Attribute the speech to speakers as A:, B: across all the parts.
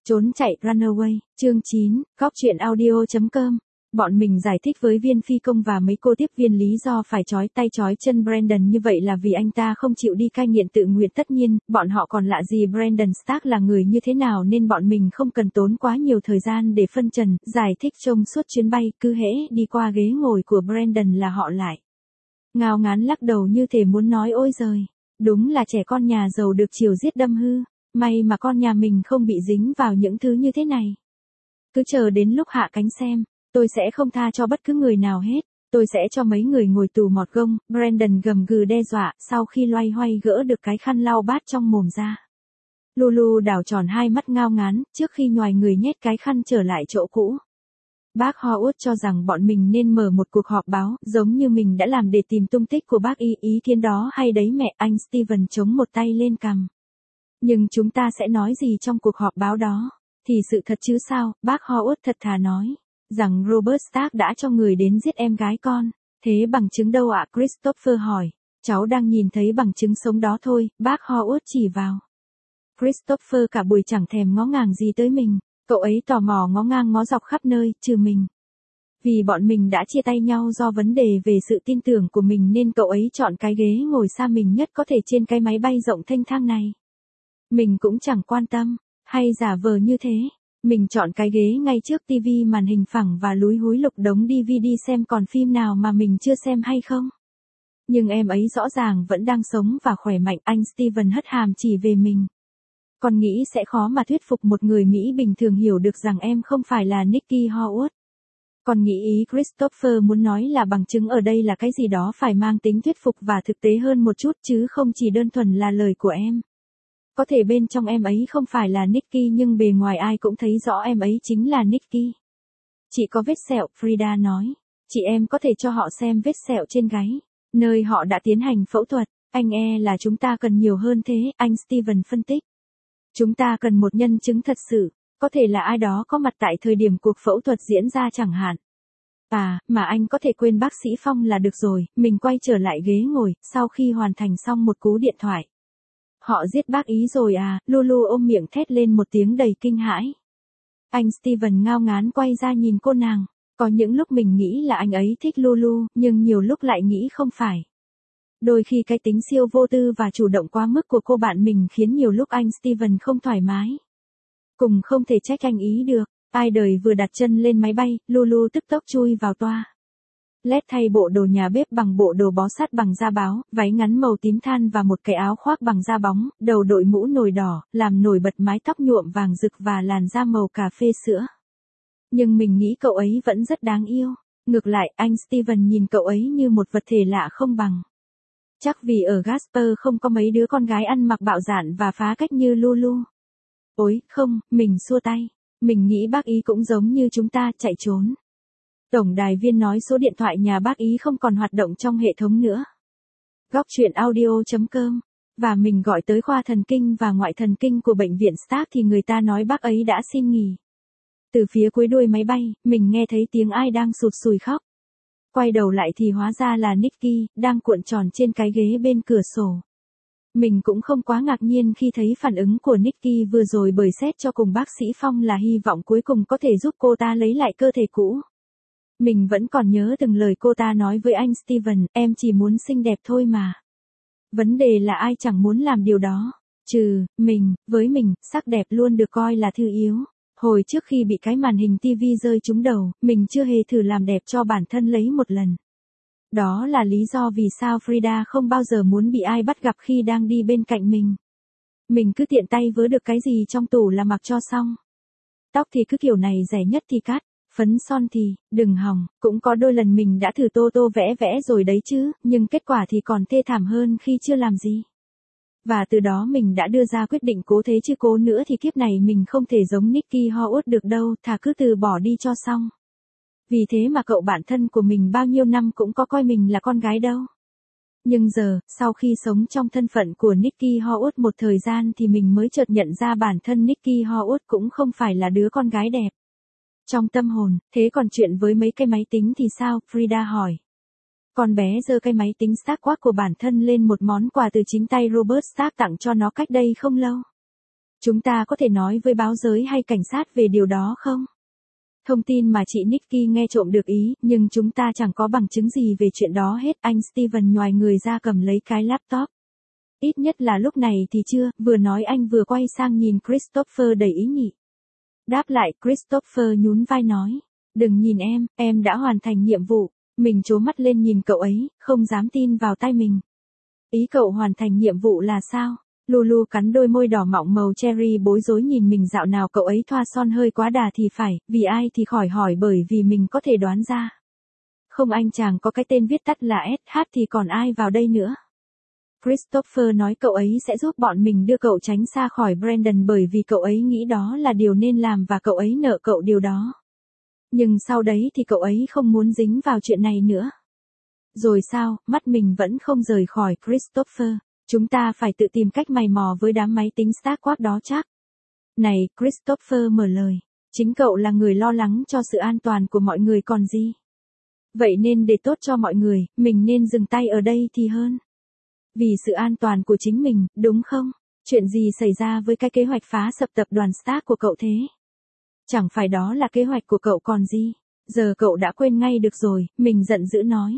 A: Trốn chạy Runaway, chương 9, góc truyện audio.com. Bọn mình giải thích với viên phi công và mấy cô tiếp viên lý do phải trói tay trói chân Brandon như vậy là vì anh ta không chịu đi cai nghiện tự nguyện. Tất nhiên, bọn họ còn lạ gì Brandon Stark là người như thế nào nên bọn mình không cần tốn quá nhiều thời gian để phân trần, giải thích trong suốt chuyến bay, cứ hễ đi qua ghế ngồi của Brandon là họ lại ngao ngán lắc đầu như thể muốn nói ôi giời, đúng là trẻ con nhà giàu được chiều giết đâm hư. May mà con nhà mình không bị dính vào những thứ như thế này. Cứ chờ đến lúc hạ cánh xem, tôi sẽ không tha cho bất cứ người nào hết. Tôi sẽ cho mấy người ngồi tù mọt gông, Brandon gầm gừ đe dọa, sau khi loay hoay gỡ được cái khăn lau bát trong mồm ra. Lulu đảo tròn hai mắt ngao ngán, trước khi nhoài người nhét cái khăn trở lại chỗ cũ. Bác Howard cho rằng bọn mình nên mở một cuộc họp báo, giống như mình đã làm để tìm tung tích của bác ý kiến đó hay đấy mẹ, anh Steven chống một tay lên cằm. Nhưng chúng ta sẽ nói gì trong cuộc họp báo đó? Thì sự thật chứ sao, bác Howard thật thà nói. Rằng Robert Stark đã cho người đến giết em gái con. Thế bằng chứng đâu ạ? Christopher hỏi. Cháu đang nhìn thấy bằng chứng sống đó thôi, bác Howard chỉ vào. Christopher cả buổi chẳng thèm ngó ngàng gì tới mình. Cậu ấy tò mò ngó ngang ngó dọc khắp nơi, trừ mình. Vì bọn mình đã chia tay nhau do vấn đề về sự tin tưởng của mình nên cậu ấy chọn cái ghế ngồi xa mình nhất có thể trên cái máy bay rộng thênh thang này. Mình cũng chẳng quan tâm, hay giả vờ như thế. Mình chọn cái ghế ngay trước tivi màn hình phẳng và lúi húi lục đống DVD xem còn phim nào mà mình chưa xem hay không. Nhưng em ấy rõ ràng vẫn đang sống và khỏe mạnh. Anh Steven hất hàm chỉ về mình. Con nghĩ sẽ khó mà thuyết phục một người Mỹ bình thường hiểu được rằng em không phải là Nikki Howard. Con nghĩ ý Christopher muốn nói là bằng chứng ở đây là cái gì đó phải mang tính thuyết phục và thực tế hơn một chút chứ không chỉ đơn thuần là lời của em. Có thể bên trong em ấy không phải là Nikki nhưng bề ngoài ai cũng thấy rõ em ấy chính là Nikki. Chị có vết sẹo, Frida nói. Chị em có thể cho họ xem vết sẹo trên gáy, nơi họ đã tiến hành phẫu thuật. Anh là chúng ta cần nhiều hơn thế, anh Steven phân tích. Chúng ta cần một nhân chứng thật sự, có thể là ai đó có mặt tại thời điểm cuộc phẫu thuật diễn ra chẳng hạn. À, mà anh có thể quên bác sĩ Phong là được rồi. Mình quay trở lại ghế ngồi, sau khi hoàn thành xong một cú điện thoại. Họ giết bác ý rồi à, Lulu ôm miệng thét lên một tiếng đầy kinh hãi. Anh Steven ngao ngán quay ra nhìn cô nàng. Có những lúc mình nghĩ là anh ấy thích Lulu, nhưng nhiều lúc lại nghĩ không phải. Đôi khi cái tính siêu vô tư và chủ động quá mức của cô bạn mình khiến nhiều lúc anh Steven không thoải mái. Cùng không thể trách anh ý được. Ai đời vừa đặt chân lên máy bay, Lulu tức tốc chui vào toa. Led thay bộ đồ nhà bếp bằng bộ đồ bó sát bằng da báo, váy ngắn màu tím than và một cái áo khoác bằng da bóng, đầu đội mũ nồi đỏ, làm nổi bật mái tóc nhuộm vàng rực và làn da màu cà phê sữa. Nhưng mình nghĩ cậu ấy vẫn rất đáng yêu. Ngược lại, anh Steven nhìn cậu ấy như một vật thể lạ không bằng. Chắc vì ở Gasper không có mấy đứa con gái ăn mặc bạo dạn và phá cách như Lulu. Ôi, không, mình xua tay. Mình nghĩ bác ý cũng giống như chúng ta, chạy trốn. Tổng đài viên nói số điện thoại nhà bác ý không còn hoạt động trong hệ thống nữa. Góc truyện audio.com. Và mình gọi tới khoa thần kinh và ngoại thần kinh của bệnh viện Stark thì người ta nói bác ấy đã xin nghỉ. Từ phía cuối đuôi máy bay, mình nghe thấy tiếng ai đang sụt sùi khóc. Quay đầu lại thì hóa ra là Nikki, đang cuộn tròn trên cái ghế bên cửa sổ. Mình cũng không quá ngạc nhiên khi thấy phản ứng của Nikki vừa rồi bởi xét cho cùng bác sĩ Phong là hy vọng cuối cùng có thể giúp cô ta lấy lại cơ thể cũ. Mình vẫn còn nhớ từng lời cô ta nói với anh Steven, em chỉ muốn xinh đẹp thôi mà. Vấn đề là ai chẳng muốn làm điều đó. Mình, với mình, sắc đẹp luôn được coi là thứ yếu. Hồi trước khi bị cái màn hình TV rơi trúng đầu, mình chưa hề thử làm đẹp cho bản thân lấy một lần. Đó là lý do vì sao Frida không bao giờ muốn bị ai bắt gặp khi đang đi bên cạnh mình. Mình cứ tiện tay vớ được cái gì trong tủ là mặc cho xong. Tóc thì cứ kiểu này rẻ nhất thì cắt, phấn son thì, đừng hòng, cũng có đôi lần mình đã thử tô vẽ vẽ rồi đấy chứ, nhưng kết quả thì còn thê thảm hơn khi chưa làm gì. Và từ đó mình đã đưa ra quyết định cố thế chứ cố nữa thì kiếp này mình không thể giống Nikki Howard được đâu, thà cứ từ bỏ đi cho xong. Vì thế mà cậu bạn thân của mình bao nhiêu năm cũng có coi mình là con gái đâu. Nhưng giờ, sau khi sống trong thân phận của Nikki Howard một thời gian thì mình mới chợt nhận ra bản thân Nikki Howard cũng không phải là đứa con gái đẹp. Trong tâm hồn, thế còn chuyện với mấy cái máy tính thì sao? Frida hỏi. Con bé giơ cái máy tính Stark của bản thân lên một món quà từ chính tay Robert Stark tặng cho nó cách đây không lâu. Chúng ta có thể nói với báo giới hay cảnh sát về điều đó không? Thông tin mà chị Nikki nghe trộm được ý, nhưng chúng ta chẳng có bằng chứng gì về chuyện đó hết. Anh Steven nhoài người ra cầm lấy cái laptop. Ít nhất là lúc này thì chưa, vừa nói anh vừa quay sang nhìn Christopher đầy ý nhị. Đáp lại, Christopher nhún vai nói. Đừng nhìn em đã hoàn thành nhiệm vụ. Mình trố mắt lên nhìn cậu ấy, không dám tin vào tai mình. Ý cậu hoàn thành nhiệm vụ là sao? Lulu cắn đôi môi đỏ mọng màu cherry bối rối nhìn mình, dạo nào cậu ấy thoa son hơi quá đà thì phải, vì ai thì khỏi hỏi, bởi vì mình có thể đoán ra. Không, anh chàng có cái tên viết tắt là SH thì còn ai vào đây nữa. Christopher nói cậu ấy sẽ giúp bọn mình đưa cậu tránh xa khỏi Brandon bởi vì cậu ấy nghĩ đó là điều nên làm và cậu ấy nợ cậu điều đó. Nhưng sau đấy thì cậu ấy không muốn dính vào chuyện này nữa. Rồi sao? Mắt mình vẫn không rời khỏi Christopher. Chúng ta phải tự tìm cách mày mò với đám máy tính Starquark đó chắc. Này, Christopher mở lời. Chính cậu là người lo lắng cho sự an toàn của mọi người còn gì. Vậy nên để tốt cho mọi người, mình nên dừng tay ở đây thì hơn. Vì sự an toàn của chính mình, đúng không? Chuyện gì xảy ra với cái kế hoạch phá sập tập đoàn Stark của cậu thế? Chẳng phải đó là kế hoạch của cậu còn gì? Giờ cậu đã quên ngay được rồi, mình giận dữ nói.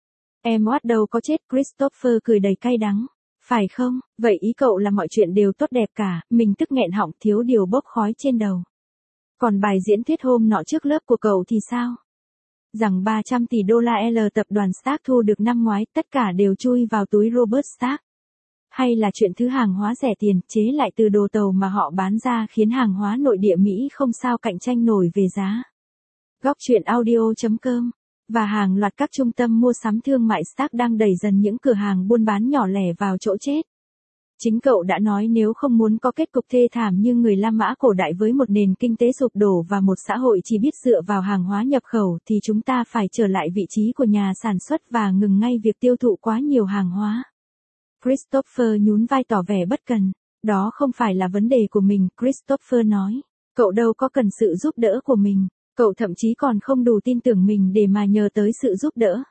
A: Em Watt đâu có chết, Christopher cười đầy cay đắng. Phải không? Vậy ý cậu là mọi chuyện đều tốt đẹp cả, mình tức nghẹn họng, thiếu điều bốc khói trên đầu. Còn bài diễn thuyết hôm nọ trước lớp của cậu thì sao? Rằng 300 tỷ đô la L tập đoàn Stark thu được năm ngoái, tất cả đều chui vào túi Robert Stark. Hay là chuyện thứ hàng hóa rẻ tiền, chế lại từ đồ tàu mà họ bán ra khiến hàng hóa nội địa Mỹ không sao cạnh tranh nổi về giá. Góc truyện audio.com và hàng loạt các trung tâm mua sắm thương mại Stark đang đẩy dần những cửa hàng buôn bán nhỏ lẻ vào chỗ chết. Chính cậu đã nói nếu không muốn có kết cục thê thảm như người La Mã cổ đại với một nền kinh tế sụp đổ và một xã hội chỉ biết dựa vào hàng hóa nhập khẩu thì chúng ta phải trở lại vị trí của nhà sản xuất và ngừng ngay việc tiêu thụ quá nhiều hàng hóa. Christopher nhún vai tỏ vẻ bất cần. Đó không phải là vấn đề của mình, Christopher nói. Cậu đâu có cần sự giúp đỡ của mình. Cậu thậm chí còn không đủ tin tưởng mình để mà nhờ tới sự giúp đỡ.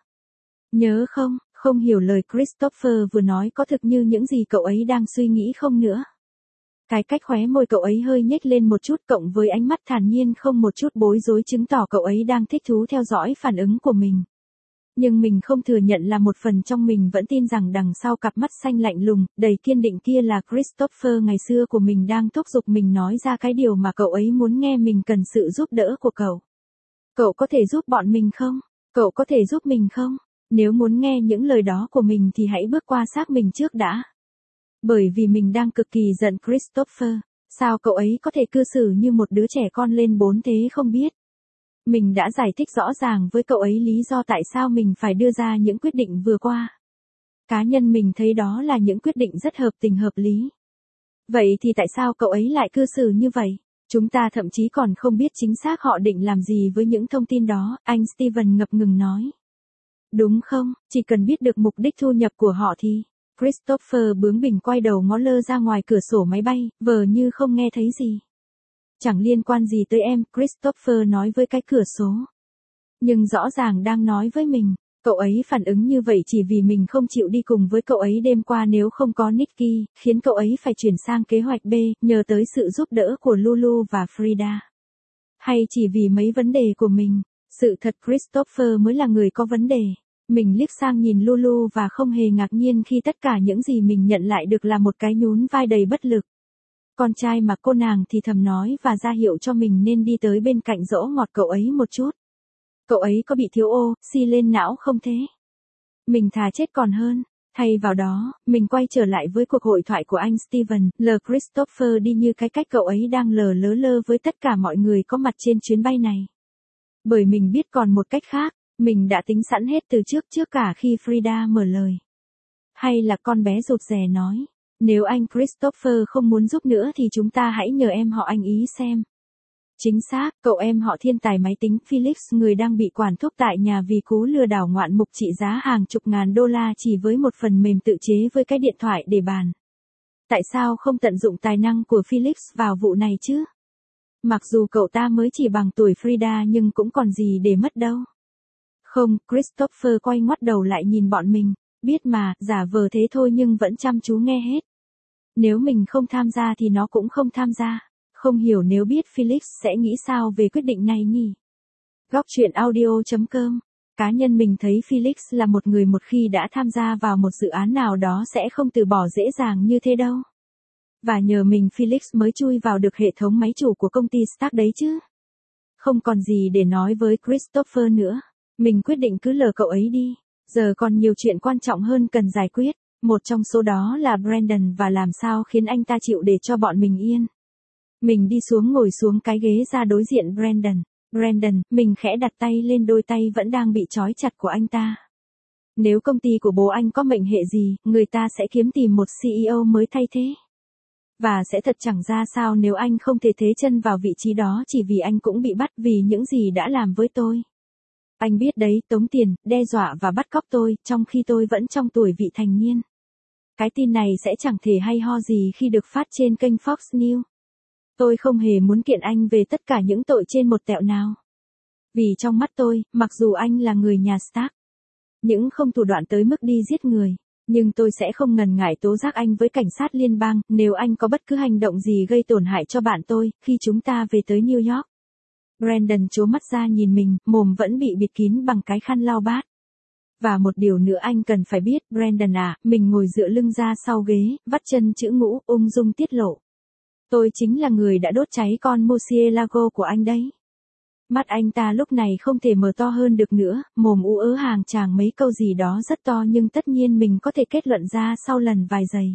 A: Nhớ không? Không hiểu lời Christopher vừa nói có thực như những gì cậu ấy đang suy nghĩ không nữa. Cái cách khóe môi cậu ấy hơi nhếch lên một chút cộng với ánh mắt thản nhiên không một chút bối rối chứng tỏ cậu ấy đang thích thú theo dõi phản ứng của mình. Nhưng mình không thừa nhận là một phần trong mình vẫn tin rằng đằng sau cặp mắt xanh lạnh lùng, đầy kiên định kia là Christopher ngày xưa của mình đang thúc giục mình nói ra cái điều mà cậu ấy muốn nghe. Mình cần sự giúp đỡ của cậu. Cậu có thể giúp bọn mình không? Cậu có thể giúp mình không? Nếu muốn nghe những lời đó của mình thì hãy bước qua xác mình trước đã. Bởi vì mình đang cực kỳ giận Christopher. Sao cậu ấy có thể cư xử như một đứa trẻ con lên 4 thế không biết? Mình đã giải thích rõ ràng với cậu ấy lý do tại sao mình phải đưa ra những quyết định vừa qua. Cá nhân mình thấy đó là những quyết định rất hợp tình hợp lý. Vậy thì tại sao cậu ấy lại cư xử như vậy? Chúng ta thậm chí còn không biết chính xác họ định làm gì với những thông tin đó, anh Steven ngập ngừng nói. Đúng không, chỉ cần biết được mục đích thu nhập của họ thì. Christopher bướng bỉnh quay đầu ngó lơ ra ngoài cửa sổ máy bay, vờ như không nghe thấy gì. Chẳng liên quan gì tới em, Christopher nói với cái cửa số. Nhưng rõ ràng đang nói với mình, cậu ấy phản ứng như vậy chỉ vì mình không chịu đi cùng với cậu ấy đêm qua nếu không có Nikki, khiến cậu ấy phải chuyển sang kế hoạch B, nhờ tới sự giúp đỡ của Lulu và Frida. Hay chỉ vì mấy vấn đề của mình, sự thật Christopher mới là người có vấn đề. Mình liếc sang nhìn Lulu và không hề ngạc nhiên khi tất cả những gì mình nhận lại được là một cái nhún vai đầy bất lực. Con trai mà cô nàng thì thầm nói và ra hiệu cho mình nên đi tới bên cạnh dỗ ngọt cậu ấy một chút. Cậu ấy có bị thiếu oxy lên não không thế? Mình thà chết còn hơn. Thay vào đó, mình quay trở lại với cuộc hội thoại của anh Steven, lờ Christopher đi như cái cách cậu ấy đang lơ với tất cả mọi người có mặt trên chuyến bay này. Bởi mình biết còn một cách khác, mình đã tính sẵn hết từ trước cả khi Frida mở lời. Hay là con bé rụt rè nói. Nếu anh Christopher không muốn giúp nữa thì chúng ta hãy nhờ em họ anh ý xem. Chính xác, cậu em họ thiên tài máy tính Felix người đang bị quản thúc tại nhà vì cú lừa đảo ngoạn mục trị giá hàng chục ngàn đô la chỉ với một phần mềm tự chế với cái điện thoại để bàn. Tại sao không tận dụng tài năng của Felix vào vụ này chứ? Mặc dù cậu ta mới chỉ bằng tuổi Frida nhưng cũng còn gì để mất đâu. Không, Christopher quay ngoắt đầu lại nhìn bọn mình. Biết mà, giả vờ thế thôi nhưng vẫn chăm chú nghe hết. Nếu mình không tham gia thì nó cũng không tham gia. Không hiểu nếu biết Felix sẽ nghĩ sao về quyết định này nhỉ? Góc truyện audio.com. Cá nhân mình thấy Felix là một người một khi đã tham gia vào một dự án nào đó sẽ không từ bỏ dễ dàng như thế đâu. Và nhờ mình Felix mới chui vào được hệ thống máy chủ của công ty Stark đấy chứ. Không còn gì để nói với Christopher nữa. Mình quyết định cứ lờ cậu ấy đi. Giờ còn nhiều chuyện quan trọng hơn cần giải quyết. Một trong số đó là Brandon và làm sao khiến anh ta chịu để cho bọn mình yên. Mình đi xuống ngồi xuống cái ghế ra đối diện Brandon. Brandon, mình khẽ đặt tay lên đôi tay vẫn đang bị trói chặt của anh ta. Nếu công ty của bố anh có mệnh hệ gì, người ta sẽ kiếm tìm một CEO mới thay thế. Và sẽ thật chẳng ra sao nếu anh không thể thế chân vào vị trí đó chỉ vì anh cũng bị bắt vì những gì đã làm với tôi. Anh biết đấy, tống tiền, đe dọa và bắt cóc tôi, trong khi tôi vẫn trong tuổi vị thành niên. Cái tin này sẽ chẳng thể hay ho gì khi được phát trên kênh Fox News. Tôi không hề muốn kiện anh về tất cả những tội trên một tẹo nào. Vì trong mắt tôi, mặc dù anh là người nhà Stark, những không thủ đoạn tới mức đi giết người, nhưng tôi sẽ không ngần ngại tố giác anh với cảnh sát liên bang nếu anh có bất cứ hành động gì gây tổn hại cho bạn tôi khi chúng ta về tới New York. Brandon trố mắt ra nhìn mình, mồm vẫn bị bịt kín bằng cái khăn lau bát. Và một điều nữa anh cần phải biết, Brandon à, mình ngồi dựa lưng ra sau ghế, vắt chân chữ ngũ, ung dung tiết lộ. Tôi chính là người đã đốt cháy con Murcielago của anh đấy. Mắt anh ta lúc này không thể mở to hơn được nữa, mồm ú ớ hàng chàng mấy câu gì đó rất to nhưng tất nhiên mình có thể kết luận ra sau lần vài giây.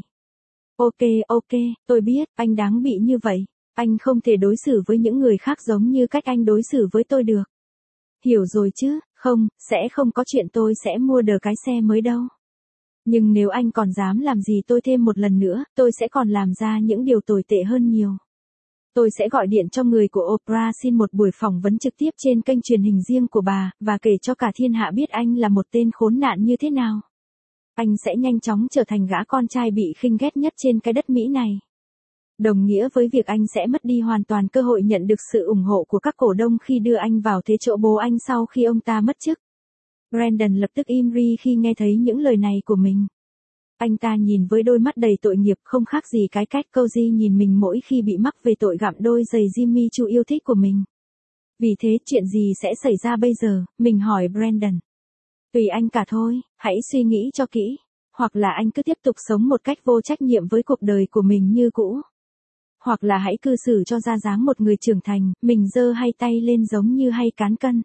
A: Ok, tôi biết, anh đáng bị như vậy. Anh không thể đối xử với những người khác giống như cách anh đối xử với tôi được. Hiểu rồi chứ, không, sẽ không có chuyện tôi sẽ mua được cái xe mới đâu. Nhưng nếu anh còn dám làm gì tôi thêm một lần nữa, tôi sẽ còn làm ra những điều tồi tệ hơn nhiều. Tôi sẽ gọi điện cho người của Oprah xin một buổi phỏng vấn trực tiếp trên kênh truyền hình riêng của bà, và kể cho cả thiên hạ biết anh là một tên khốn nạn như thế nào. Anh sẽ nhanh chóng trở thành gã con trai bị khinh ghét nhất trên cái đất Mỹ này. Đồng nghĩa với việc anh sẽ mất đi hoàn toàn cơ hội nhận được sự ủng hộ của các cổ đông khi đưa anh vào thế chỗ bố anh sau khi ông ta mất chức. Brandon lập tức im ri khi nghe thấy những lời này của mình. Anh ta nhìn với đôi mắt đầy tội nghiệp không khác gì cái cách Cozy nhìn mình mỗi khi bị mắc về tội gặm đôi giày Jimmy Choo yêu thích của mình. Vì thế chuyện gì sẽ xảy ra bây giờ, mình hỏi Brandon. Tùy anh cả thôi, hãy suy nghĩ cho kỹ. Hoặc là anh cứ tiếp tục sống một cách vô trách nhiệm với cuộc đời của mình như cũ. Hoặc là hãy cư xử cho ra dáng một người trưởng thành, mình giơ hai tay lên giống như hay cán cân.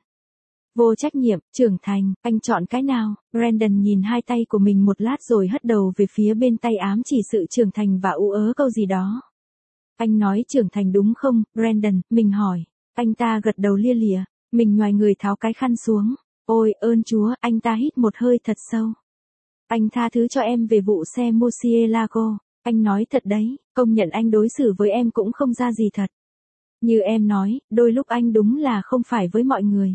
A: Vô trách nhiệm, trưởng thành, anh chọn cái nào? Brandon nhìn hai tay của mình một lát rồi hất đầu về phía bên tay ám chỉ sự trưởng thành và ú ớ câu gì đó. Anh nói trưởng thành đúng không, Brandon, mình hỏi. Anh ta gật đầu lia lịa, mình nhoài người tháo cái khăn xuống. Ôi ơn Chúa, anh ta hít một hơi thật sâu. Anh tha thứ cho em về vụ xe Murcielago. Anh nói thật đấy, công nhận anh đối xử với em cũng không ra gì thật. Như em nói, đôi lúc anh đúng là không phải với mọi người.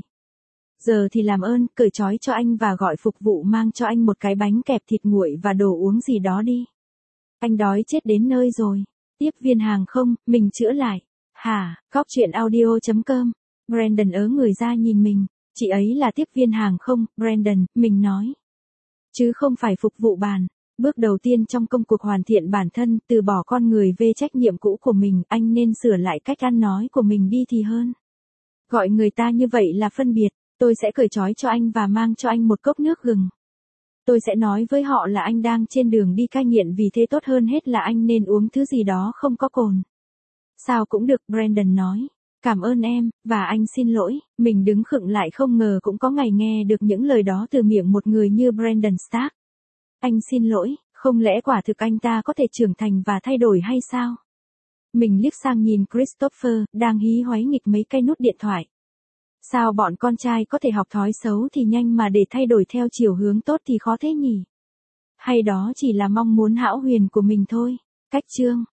A: Giờ thì làm ơn, cởi trói cho anh và gọi phục vụ mang cho anh một cái bánh kẹp thịt nguội và đồ uống gì đó đi. Anh đói chết đến nơi rồi. Tiếp viên hàng không, mình chữa lại. Hả, Góc truyện audio.com. Brandon ớ người ra nhìn mình. Chị ấy là tiếp viên hàng không, Brandon, mình nói. Chứ không phải phục vụ bàn. Bước đầu tiên trong công cuộc hoàn thiện bản thân, từ bỏ con người về trách nhiệm cũ của mình, anh nên sửa lại cách ăn nói của mình đi thì hơn. Gọi người ta như vậy là phân biệt. Tôi sẽ cởi trói cho anh và mang cho anh một cốc nước gừng. Tôi sẽ nói với họ là anh đang trên đường đi cai nghiện vì thế tốt hơn hết là anh nên uống thứ gì đó không có cồn. Sao cũng được, Brandon nói. Cảm ơn em, và anh xin lỗi. Mình đứng khựng lại không ngờ cũng có ngày nghe được những lời đó từ miệng một người như Brandon Stark. Anh xin lỗi, không lẽ quả thực anh ta có thể trưởng thành và thay đổi hay sao? Mình liếc sang nhìn Christopher, đang hí hoáy nghịch mấy cây nút điện thoại. Sao bọn con trai có thể học thói xấu thì nhanh mà để thay đổi theo chiều hướng tốt thì khó thế nhỉ? Hay đó chỉ là mong muốn hão huyền của mình thôi? Cách chương